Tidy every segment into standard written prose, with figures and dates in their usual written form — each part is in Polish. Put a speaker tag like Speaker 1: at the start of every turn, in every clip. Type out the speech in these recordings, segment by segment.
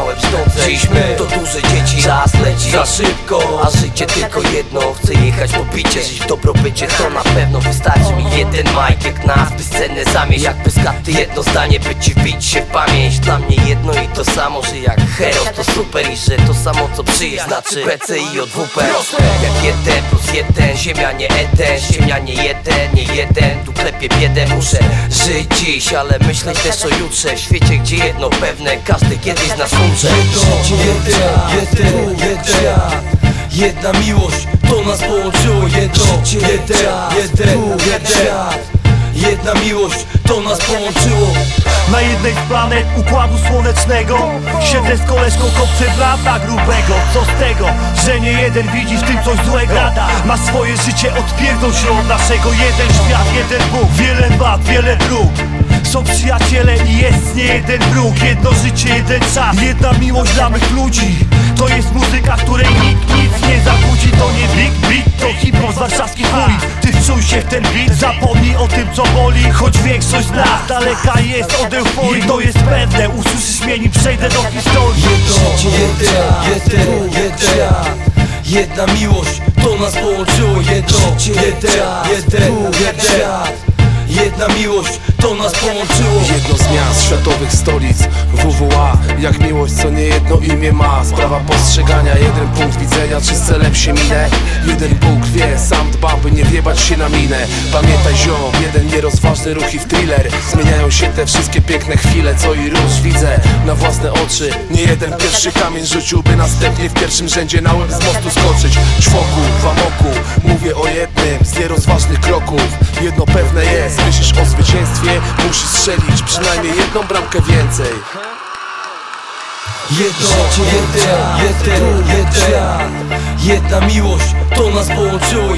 Speaker 1: małe brzdące. Dziś my to duże dzieci, czas leci za szybko, a życie tylko jedno. Chcę jechać po bicie, żyć w dobrobycie, to na pewno wystarczy mi jeden mic jak nas, bezcenne zamieść jak pyskaty. Jedno zdanie, by ci wbić się w pamięć. Dla mnie jedno i to samo, że jak Heros to super i że to samo co przyjeść znaczy PC i ODWP. Jak 1 plus 1, ziemia nie Eden, ziemia nie jeden, tu klepie biedę. Muszę żyć dziś, ale myśleć też o jutrze, w świecie gdzie jedno pewne, każdy kiedyś nas umrze. Jeden świat, jedna miłość, to nas połączyło. Jeden świat, jedna miłość, to nas połączyło.
Speaker 2: Na jednej z planet Układu Słonecznego siedzę z koleżką, kopcem brata grubego. Co z tego, że nie jeden widzi w tym coś złego? Ma swoje życie, odpierdol się od naszego. Jeden świat, jeden Bóg, wiele wad, wiele dróg. Są przyjaciele i jest nie jeden wróg. Jedno życie, jeden czas, jedna miłość dla mych ludzi. To jest muzyka, której nikt nic nie zakłóci. To nie big beat, to hip-hop z warszawskich ulic. Ty wczuj się w ten beat, zapomnij o tym co boli. Choć większość z nas daleka jest od euforii. To jest pewne, usłyszysz mnie nim przejdę do historii.
Speaker 1: Jeden świat, jedna miłość, to nas połączyło. Jeden świat, jedna miłość, to nas połączyło.
Speaker 3: Jedno z miast światowych stolic WWA, jak miłość co nie jedno imię ma. Sprawa postrzegania, jeden punkt widzenia, czy z celem się minę. Jeden Bóg wie, sam dba, by nie wjebać się na minę. Pamiętaj ziom, jeden nierozważny ruch i w thriller. Zmieniają się te wszystkie piękne chwile, co i róż widzę na własne oczy. Nie jeden pierwszy kamień rzucił, by następnie w pierwszym rzędzie na łeb z mostu skoczyć. Ćwoku, w amoku, mówię o jednym z nierozważnych kroków. Jedno pewne jest, myślisz o zwycięstwie, musisz strzelić przynajmniej jedną bramkę więcej.
Speaker 1: Jeden świat, jedna miłość, to nas połączyło.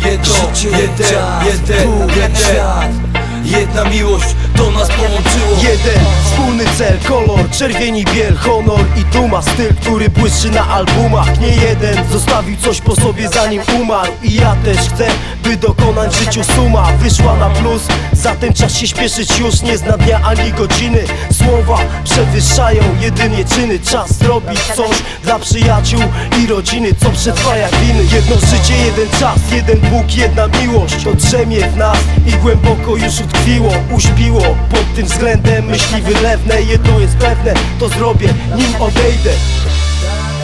Speaker 1: Jeden świat, jedna miłość, to nas połączyło.
Speaker 4: Jeden wspólny cel, kolor, czerwieni biel, honor i duma. Styl, który błyszczy na albumach. Nie jeden zostawił coś po sobie zanim umarł. I ja też chcę, by dokonać w życiu suma wyszła na plus. Zatem czas się śpieszyć, już nie zna dnia ani godziny. Słowa przewyższają jedynie czyny. Czas zrobić coś dla przyjaciół i rodziny, co przetrwa jak winy. Jedno życie, jeden czas, jeden Bóg, jedna miłość. To drzemie w nas i głęboko już utkwiło, uśpiło. Pod tym względem myśli wylewne. Jedno jest pewne, to zrobię nim odejdę.